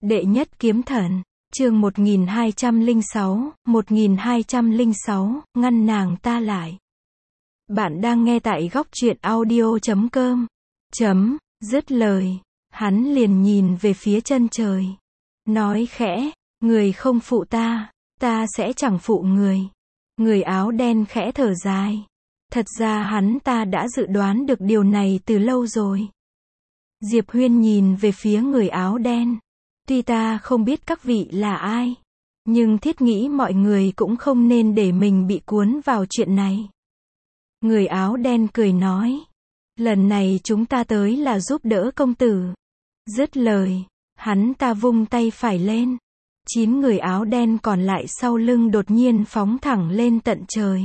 Đệ nhất kiếm thần, chương 1206, ngăn nàng ta lại. Bạn đang nghe tại góc truyện audio.com. Dứt lời, hắn liền nhìn về phía chân trời. Nói khẽ, người không phụ ta, ta sẽ chẳng phụ người. Người áo đen khẽ thở dài. Thật ra hắn ta đã dự đoán được điều này từ lâu rồi. Diệp Huyên nhìn về phía người áo đen. Tuy ta không biết các vị là ai, nhưng thiết nghĩ mọi người cũng không nên để mình bị cuốn vào chuyện này. Người áo đen cười nói, lần này chúng ta tới là giúp đỡ công tử. Dứt lời, hắn ta vung tay phải lên. 9 người áo đen còn lại sau lưng đột nhiên phóng thẳng lên tận trời.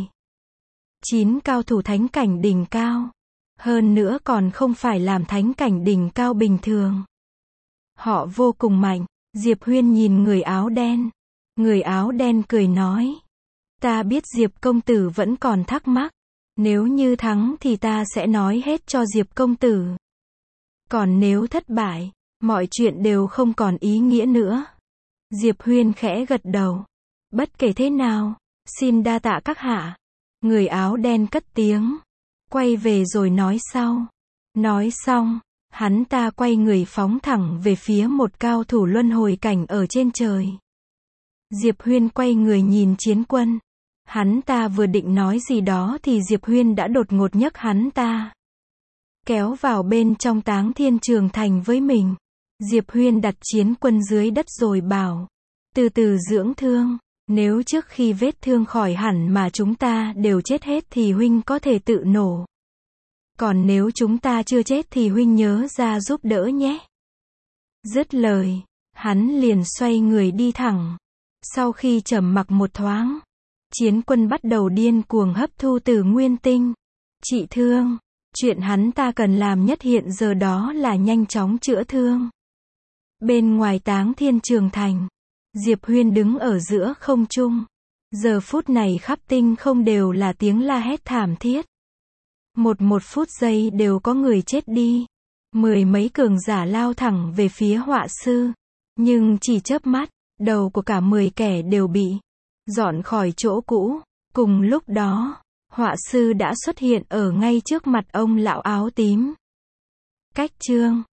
9 cao thủ thánh cảnh đỉnh cao. Hơn nữa còn không phải làm thánh cảnh đỉnh cao bình thường. Họ vô cùng mạnh. Diệp Huyên nhìn người áo đen. Người áo đen cười nói, ta biết Diệp công tử vẫn còn thắc mắc. Nếu như thắng thì ta sẽ nói hết cho Diệp công tử. Còn nếu thất bại, mọi chuyện đều không còn ý nghĩa nữa. Diệp Huyên khẽ gật đầu. Bất kể thế nào, xin đa tạ các hạ. Người áo đen cất tiếng, quay về rồi nói sau. Nói xong, hắn ta quay người phóng thẳng về phía một cao thủ luân hồi cảnh ở trên trời. Diệp Huyên quay người nhìn chiến quân. Hắn ta vừa định nói gì đó thì Diệp Huyên đã đột ngột nhấc hắn ta kéo vào bên trong Táng Thiên Trường Thành với mình. Diệp Huyên đặt chiến quân dưới đất rồi bảo, từ từ dưỡng thương. Nếu trước khi vết thương khỏi hẳn mà chúng ta đều chết hết thì huynh có thể tự nổ. Còn nếu chúng ta chưa chết thì huynh nhớ ra giúp đỡ nhé. Dứt lời, hắn liền xoay người đi thẳng. Sau khi trầm mặc một thoáng, chiến quân bắt đầu điên cuồng hấp thu từ nguyên tinh, trị thương. Chuyện hắn ta cần làm nhất hiện giờ đó là nhanh chóng chữa thương. Bên ngoài Táng Thiên Trường Thành, Diệp Huyên đứng ở giữa không trung. Giờ phút này khắp tinh không đều là tiếng la hét thảm thiết. Một phút giây đều có người chết đi. 10 mấy cường giả lao thẳng về phía họa sư. Nhưng chỉ chớp mắt, đầu của cả 10 kẻ đều bị dọn khỏi chỗ cũ. Cùng lúc đó, họa sư đã xuất hiện ở ngay trước mặt ông lão áo tím. Cách chương